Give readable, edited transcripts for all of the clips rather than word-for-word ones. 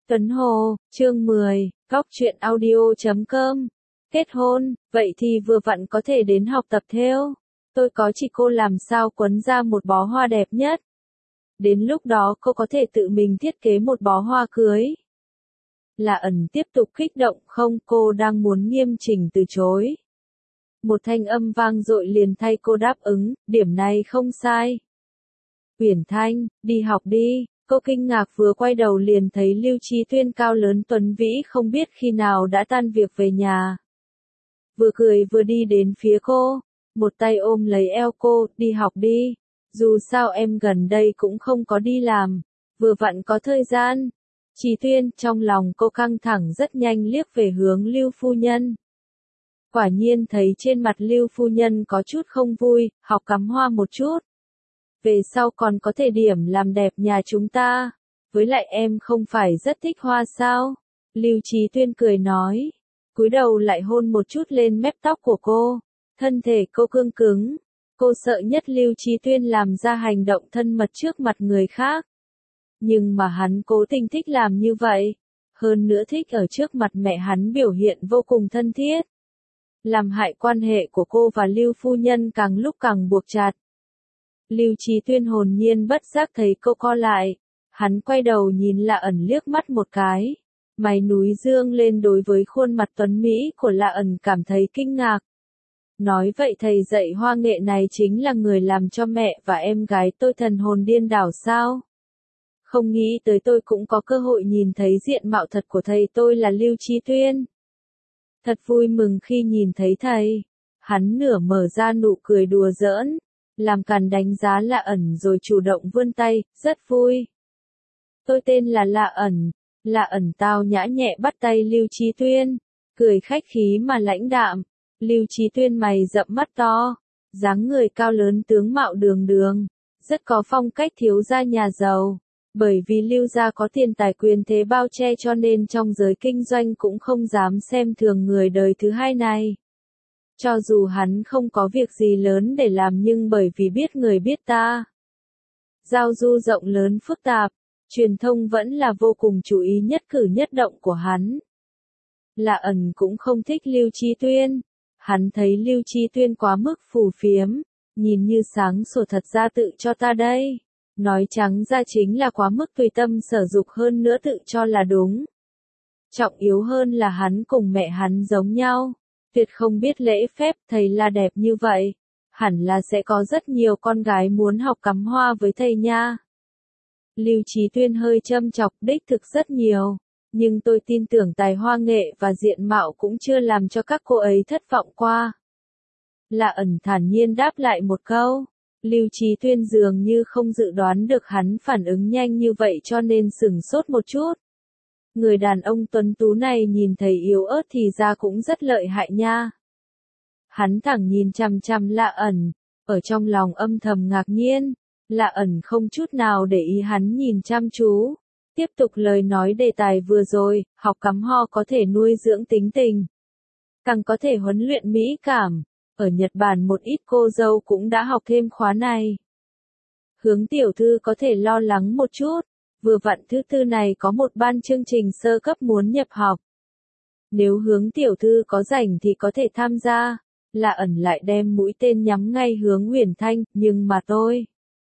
Tuấn Hồ, chương 10, Góc truyện audio.com. Kết hôn, vậy thì vừa vặn có thể đến học tập thêu. Tôi có chỉ cô làm sao quấn ra một bó hoa đẹp nhất. Đến lúc đó cô có thể tự mình thiết kế một bó hoa cưới. Là ẩn tiếp tục kích động không, cô đang muốn nghiêm chỉnh từ chối. Một thanh âm vang dội liền thay cô đáp ứng, điểm này không sai. Uyển Thanh, đi học đi. Cô kinh ngạc vừa quay đầu liền thấy Lưu Chí Tuyên cao lớn tuấn vĩ không biết khi nào đã tan việc về nhà. Vừa cười vừa đi đến phía cô, một tay ôm lấy eo cô, đi học đi. Dù sao em gần đây cũng không có đi làm, vừa vặn có thời gian. Chí Tuyên, trong lòng cô căng thẳng rất nhanh liếc về hướng Lưu phu nhân. Quả nhiên thấy trên mặt Lưu phu nhân có chút không vui, học cắm hoa một chút. Về sau còn có thể điểm làm đẹp nhà chúng ta. Với lại em không phải rất thích hoa sao? Lưu Chí Tuyên cười nói. Cúi đầu lại hôn một chút lên mép tóc của cô. Thân thể cô cương cứng. Cô sợ nhất Lưu Chí Tuyên làm ra hành động thân mật trước mặt người khác. Nhưng mà hắn cố tình thích làm như vậy. Hơn nữa thích ở trước mặt mẹ hắn biểu hiện vô cùng thân thiết. Làm hại quan hệ của cô và Lưu phu nhân càng lúc càng buộc chặt. Lưu Chí Tuyên hồn nhiên bất giác thấy cô co lại. Hắn quay đầu nhìn Lạ Ẩn liếc mắt một cái. Mày núi dương lên đối với khuôn mặt tuấn Mỹ của Lạ Ẩn cảm thấy kinh ngạc. Nói vậy thầy dạy hoa nghệ này chính là người làm cho mẹ và em gái tôi thần hồn điên đảo sao? Không nghĩ tới tôi cũng có cơ hội nhìn thấy diện mạo thật của thầy tôi là Lưu Chí Tuyên. Thật vui mừng khi nhìn thấy thầy. Hắn nửa mở ra nụ cười đùa giỡn. Làm càn đánh giá Lạ Ẩn rồi chủ động vươn tay, rất vui. Tôi tên là Lạ Ẩn. Lạ Ẩn tao nhã nhẹ bắt tay Lưu Chí Tuyên, cười khách khí mà lãnh đạm. Lưu Chí Tuyên mày rậm mắt to, dáng người cao lớn tướng mạo đường đường, rất có phong cách thiếu gia nhà giàu. Bởi vì Lưu gia có tiền tài quyền thế bao che cho nên trong giới kinh doanh cũng không dám xem thường người đời thứ hai này. Cho dù hắn không có việc gì lớn để làm nhưng bởi vì biết người biết ta. Giao du rộng lớn phức tạp, truyền thông vẫn là vô cùng chú ý nhất cử nhất động của hắn. Lạ Ẩn cũng không thích Lưu Chí Tuyên. Hắn thấy Lưu Chí Tuyên quá mức phù phiếm, nhìn như sáng sủa thật ra tự cho ta đây. Nói trắng ra chính là quá mức tùy tâm sở dục hơn nữa tự cho là đúng. Trọng yếu hơn là hắn cùng mẹ hắn giống nhau. Tuyệt không biết lễ phép, thầy là đẹp như vậy. Hẳn là sẽ có rất nhiều con gái muốn học cắm hoa với thầy nha. Lưu Chí Tuyên hơi châm chọc, đích thực rất nhiều. Nhưng tôi tin tưởng tài hoa nghệ và diện mạo cũng chưa làm cho các cô ấy thất vọng qua. Lạ Ẩn thản nhiên đáp lại một câu. Lưu Chí Tuyên dường như không dự đoán được hắn phản ứng nhanh như vậy cho nên sửng sốt một chút. Người đàn ông tuấn tú này nhìn thấy yếu ớt thì ra cũng rất lợi hại nha. Hắn thẳng nhìn chằm chằm Lạ Ẩn, ở trong lòng âm thầm ngạc nhiên. Lạ Ẩn không chút nào để ý hắn nhìn chăm chú. Tiếp tục lời nói đề tài vừa rồi, học cắm hoa có thể nuôi dưỡng tính tình. Càng có thể huấn luyện mỹ cảm. Ở Nhật Bản một ít cô dâu cũng đã học thêm khóa này. Hướng tiểu thư có thể lo lắng một chút. Vừa vặn thứ tư này có một ban chương trình sơ cấp muốn nhập học. Nếu Hướng tiểu thư có rảnh thì có thể tham gia. Lạ Ẩn lại đem mũi tên nhắm ngay Hướng Uyển Thanh, nhưng mà tôi.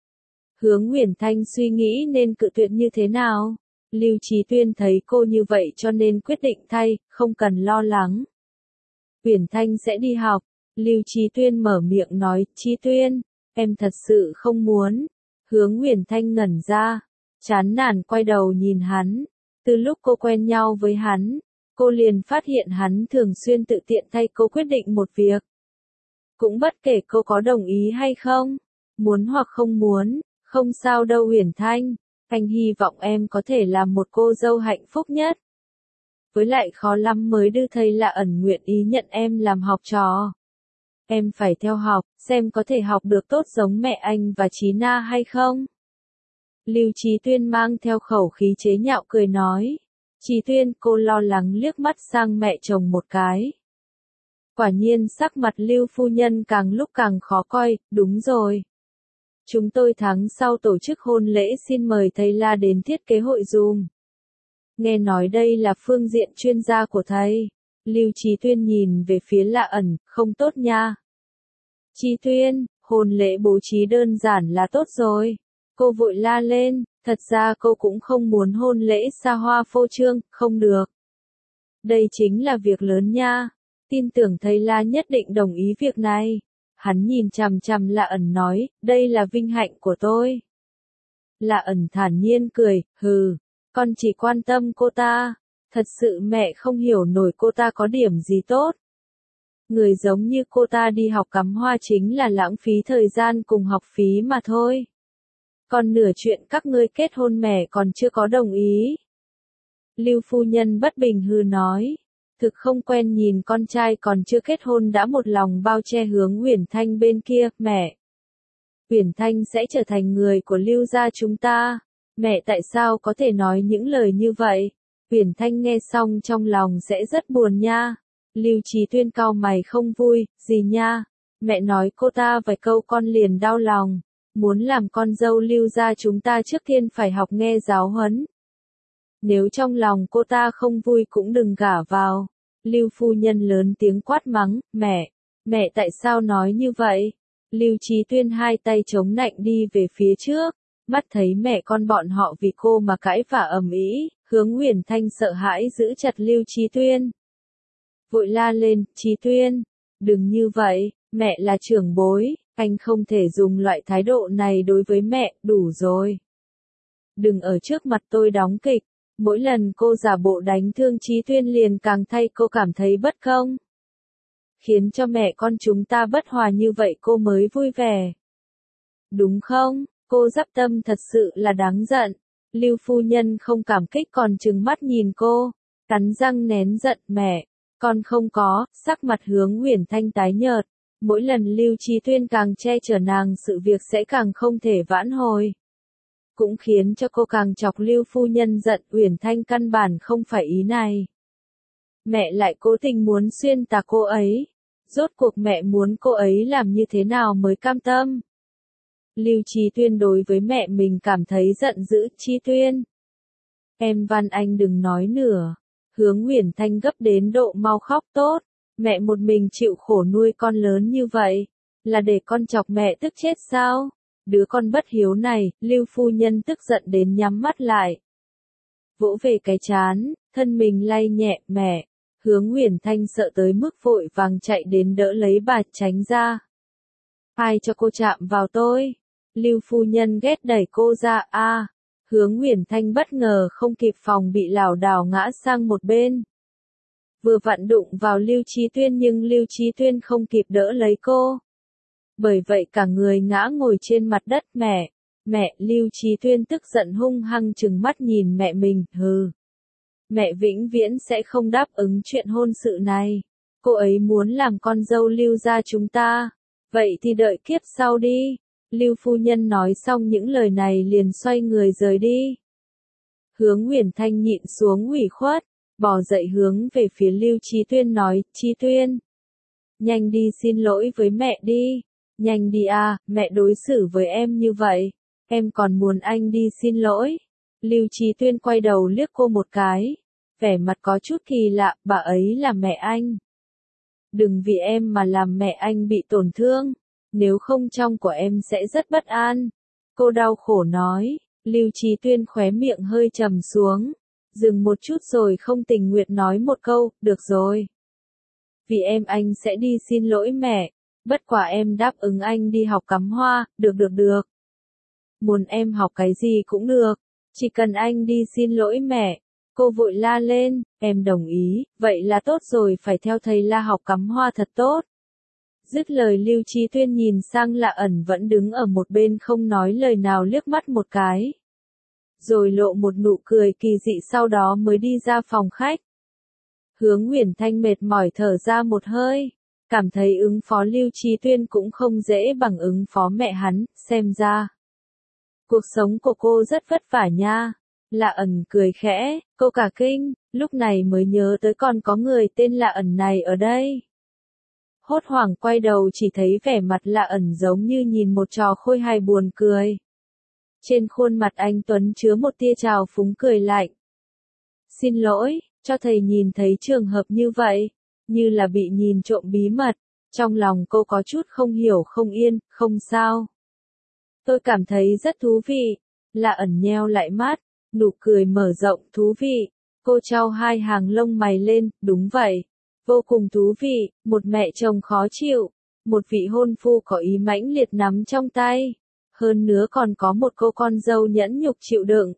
Hướng Uyển Thanh suy nghĩ nên cự tuyệt như thế nào. Lưu Chí Tuyên thấy cô như vậy cho nên quyết định thay, không cần lo lắng. Uyển Thanh sẽ đi học. Lưu Chí Tuyên mở miệng nói, Chí Tuyên, em thật sự không muốn. Hướng Uyển Thanh ngẩn ra. Chán nản quay đầu nhìn hắn. Từ lúc cô quen nhau với hắn, cô liền phát hiện hắn thường xuyên tự tiện thay cô quyết định một việc. Cũng bất kể cô có đồng ý hay không, muốn hoặc không muốn, không sao đâu Uyển Thanh, anh hy vọng em có thể làm một cô dâu hạnh phúc nhất. Với lại khó lắm mới đưa thầy Lạ Ẩn nguyện ý nhận em làm học trò. Em phải theo học, xem có thể học được tốt giống mẹ anh và Chí Na hay không. Lưu Chí Tuyên mang theo khẩu khí chế nhạo cười nói. Chí Tuyên, cô lo lắng liếc mắt sang mẹ chồng một cái. Quả nhiên sắc mặt Lưu phu nhân càng lúc càng khó coi, đúng rồi. Chúng tôi tháng sau tổ chức hôn lễ xin mời thầy La đến thiết kế hội dùm. Nghe nói đây là phương diện chuyên gia của thầy. Lưu Chí Tuyên nhìn về phía Lạ Ẩn, không tốt nha. Chí Tuyên, hôn lễ bố trí đơn giản là tốt rồi. Cô vội la lên, thật ra cô cũng không muốn hôn lễ xa hoa phô trương, không được. Đây chính là việc lớn nha. Tin tưởng thầy La nhất định đồng ý việc này. Hắn nhìn chằm chằm Lạ Ẩn nói, đây là vinh hạnh của tôi. Lạ Ẩn thản nhiên cười, hừ, con chỉ quan tâm cô ta. Thật sự mẹ không hiểu nổi cô ta có điểm gì tốt. Người giống như cô ta đi học cắm hoa chính là lãng phí thời gian cùng học phí mà thôi. Còn nửa chuyện các ngươi kết hôn mẹ còn chưa có đồng ý. Lưu phu nhân bất bình hừ nói. Thực không quen nhìn con trai còn chưa kết hôn đã một lòng bao che hướng Uyển Thanh bên kia, mẹ. Uyển Thanh sẽ trở thành người của Lưu gia chúng ta. Mẹ tại sao có thể nói những lời như vậy? Uyển Thanh nghe xong trong lòng sẽ rất buồn nha. Lưu Chí Tuyên cau mày không vui, gì nha? Mẹ nói cô ta vài câu con liền đau lòng. Muốn làm con dâu Lưu gia chúng ta trước tiên phải học nghe giáo huấn. Nếu trong lòng cô ta không vui cũng đừng gả vào. Lưu phu nhân lớn tiếng quát mắng, mẹ tại sao nói như vậy? Lưu Chí Tuyên hai tay chống nạnh đi về phía trước, mắt thấy mẹ con bọn họ vì cô mà cãi vã ầm ĩ, Hướng Uyển Thanh sợ hãi giữ chặt Lưu Chí Tuyên. Vội la lên, Chí Tuyên, đừng như vậy, mẹ là trưởng bối, anh không thể dùng loại thái độ này đối với mẹ, đủ rồi. Đừng ở trước mặt tôi đóng kịch. Mỗi lần cô giả bộ đánh thương Chí Tuyên liền càng thay cô cảm thấy bất công. Khiến cho mẹ con chúng ta bất hòa như vậy cô mới vui vẻ. Đúng không? Cô Dắp Tâm thật sự là đáng giận. Lưu phu nhân không cảm kích còn trừng mắt nhìn cô. Cắn răng nén giận, mẹ. Con không có, sắc mặt Hướng Uyển Thanh tái nhợt. Mỗi lần Lưu Chí Tuyên càng che chở nàng sự việc sẽ càng không thể vãn hồi. Cũng khiến cho cô càng chọc Lưu phu nhân giận. Uyển Thanh căn bản không phải ý này. Mẹ lại cố tình muốn xuyên tạc cô ấy. Rốt cuộc mẹ muốn cô ấy làm như thế nào mới cam tâm. Lưu Chí Tuyên đối với mẹ mình cảm thấy giận dữ. Chí Tuyên, em van anh đừng nói nữa. Hướng Uyển Thanh gấp đến độ mau khóc. Tốt, mẹ một mình chịu khổ nuôi con lớn như vậy, là để con chọc mẹ tức chết sao? Đứa con bất hiếu này, Lưu phu nhân tức giận đến nhắm mắt lại. Vỗ về cái trán, thân mình lay nhẹ, mẹ. Hướng Uyển Thanh sợ tới mức vội vàng chạy đến đỡ lấy bà, tránh ra. Ai cho cô chạm vào tôi? Lưu phu nhân ghét đẩy cô ra. Hướng Uyển Thanh bất ngờ không kịp phòng bị lảo đảo ngã sang một bên. Vừa vặn đụng vào Lưu Chí Tuyên nhưng Lưu Chí Tuyên không kịp đỡ lấy cô. Bởi vậy cả người ngã ngồi trên mặt đất. Mẹ, Lưu Chí Tuyên tức giận hung hăng trừng mắt nhìn mẹ mình, hừ. Mẹ vĩnh viễn sẽ không đáp ứng chuyện hôn sự này. Cô ấy muốn làm con dâu Lưu gia chúng ta. Vậy thì đợi kiếp sau đi. Lưu phu nhân nói xong những lời này liền xoay người rời đi. Hướng Uyển Thanh nhịn xuống ủy khuất, bò dậy hướng về phía Lưu Chí Tuyên nói, Chí Tuyên, nhanh đi xin lỗi với mẹ đi. Nhanh đi mẹ đối xử với em như vậy, em còn muốn anh đi xin lỗi. Lưu Chí Tuyên quay đầu liếc cô một cái, vẻ mặt có chút kỳ lạ, bà ấy là mẹ anh. Đừng vì em mà làm mẹ anh bị tổn thương, nếu không trong của em sẽ rất bất an. Cô đau khổ nói. Lưu Chí Tuyên khóe miệng hơi trầm xuống, dừng một chút rồi không tình nguyện nói một câu, được rồi. Vì em anh sẽ đi xin lỗi mẹ, bất quả em đáp ứng anh đi học cắm hoa, được. Muốn em học cái gì cũng được, chỉ cần anh đi xin lỗi mẹ. Cô vội la lên, em đồng ý, vậy là tốt rồi, phải theo thầy La học cắm hoa thật tốt. Dứt lời Lưu Chí Tuyên nhìn sang Lạ Ẩn vẫn đứng ở một bên không nói lời nào liếc mắt một cái. Rồi lộ một nụ cười kỳ dị sau đó mới đi ra phòng khách. Hướng Uyển Thanh mệt mỏi thở ra một hơi, cảm thấy ứng phó Lưu Chí Tuyên cũng không dễ bằng ứng phó mẹ hắn, xem ra. Cuộc sống của cô rất vất vả nha. Lạ Ẩn cười khẽ, cô cả kinh, lúc này mới nhớ tới còn có người tên Lạ Ẩn này ở đây. Hốt hoảng quay đầu chỉ thấy vẻ mặt Lạ Ẩn giống như nhìn một trò khôi hài buồn cười. Trên khuôn mặt anh tuấn chứa một tia trào phúng cười lạnh. Xin lỗi, cho thầy nhìn thấy trường hợp như vậy, như là bị nhìn trộm bí mật. Trong lòng cô có chút không hiểu không yên, không sao. Tôi cảm thấy rất thú vị. Lạ ẩn nheo lại mắt, nụ cười mở rộng thú vị. Cô trao hai hàng lông mày lên, đúng vậy. Vô cùng thú vị, một mẹ chồng khó chịu. Một vị hôn phu có ý mãnh liệt nắm trong tay. Hơn nữa còn có một cô con dâu nhẫn nhục chịu đựng.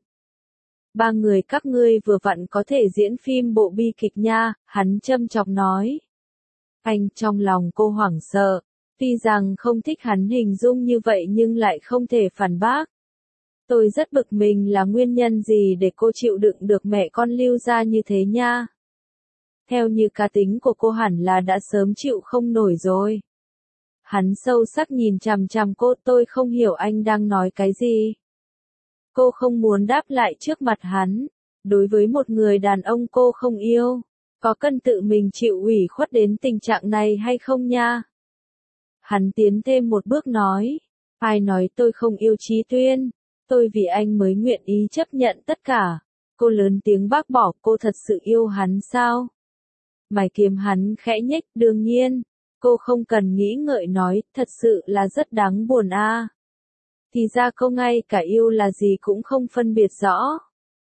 Ba người các ngươi vừa vặn có thể diễn phim bộ bi kịch nha, hắn châm chọc nói. Anh trong lòng cô hoảng sợ, tuy rằng không thích hắn hình dung như vậy nhưng lại không thể phản bác. Tôi rất bực mình là nguyên nhân gì để cô chịu đựng được mẹ con Lưu gia như thế nha. Theo như cá tính của cô hẳn là đã sớm chịu không nổi rồi. Hắn sâu sắc nhìn chằm chằm cô, tôi không hiểu anh đang nói cái gì. Cô không muốn đáp lại trước mặt hắn. Đối với một người đàn ông cô không yêu, có cần tự mình chịu ủy khuất đến tình trạng này hay không nha? Hắn tiến thêm một bước nói. Ai nói tôi không yêu Chí Tuyên? Tôi vì anh mới nguyện ý chấp nhận tất cả. Cô lớn tiếng bác bỏ, cô thật sự yêu hắn sao? Mày kiếm hắn khẽ nhếch, đương nhiên. Cô không cần nghĩ ngợi nói, thật sự là rất đáng buồn a. Thì ra cô ngay cả yêu là gì cũng không phân biệt rõ.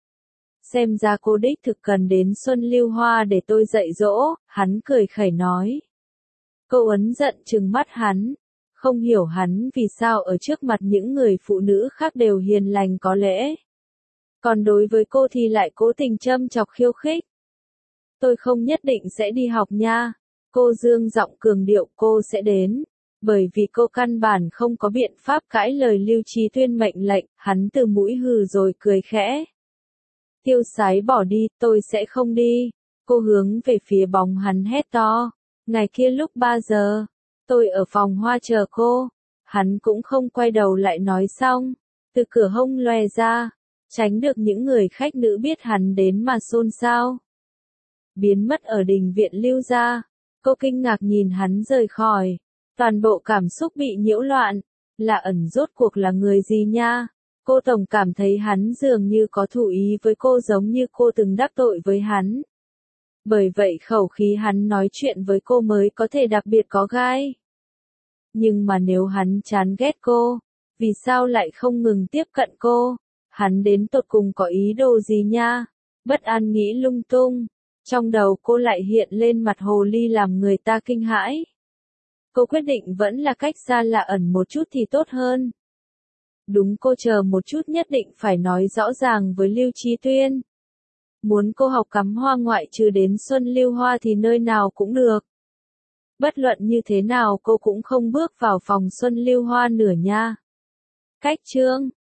Xem ra cô đích thực cần đến Xuân Lưu Hoa để tôi dạy dỗ, hắn cười khẩy nói. Cô ấn giận trừng mắt hắn, không hiểu hắn vì sao ở trước mặt những người phụ nữ khác đều hiền lành có lễ. Còn đối với cô thì lại cố tình châm chọc khiêu khích. Tôi không nhất định sẽ đi học nha. Cô dương giọng cường điệu, cô sẽ đến. Bởi vì cô căn bản không có biện pháp cãi lời Lưu Chí Tuyên mệnh lệnh, hắn từ mũi hừ rồi cười khẽ. Tiêu Sái bỏ đi, tôi sẽ không đi. Cô hướng về phía bóng hắn hét to. Ngày kia lúc 3 giờ, tôi ở phòng hoa chờ cô. Hắn cũng không quay đầu lại nói xong. Từ cửa hông lòe ra, tránh được những người khách nữ biết hắn đến mà xôn xao. Biến mất ở đình viện Lưu gia. Cô kinh ngạc nhìn hắn rời khỏi. Toàn bộ cảm xúc bị nhiễu loạn. Lạ ẩn rốt cuộc là người gì nha? Cô tổng cảm thấy hắn dường như có thù ý với cô giống như cô từng đắc tội với hắn. Bởi vậy khẩu khí hắn nói chuyện với cô mới có thể đặc biệt có gai. Nhưng mà nếu hắn chán ghét cô, vì sao lại không ngừng tiếp cận cô? Hắn đến tột cùng có ý đồ gì nha? Bất an nghĩ lung tung. Trong đầu cô lại hiện lên mặt hồ ly làm người ta kinh hãi. Cô quyết định vẫn là cách xa Lạ ẩn một chút thì tốt hơn. Đúng, cô chờ một chút, nhất định phải nói rõ ràng với Lưu Chí Tuyên. Muốn cô học cắm hoa ngoại trừ đến Xuân Lưu Hoa thì nơi nào cũng được. Bất luận như thế nào cô cũng không bước vào phòng Xuân Lưu Hoa nửa nha. Cách chương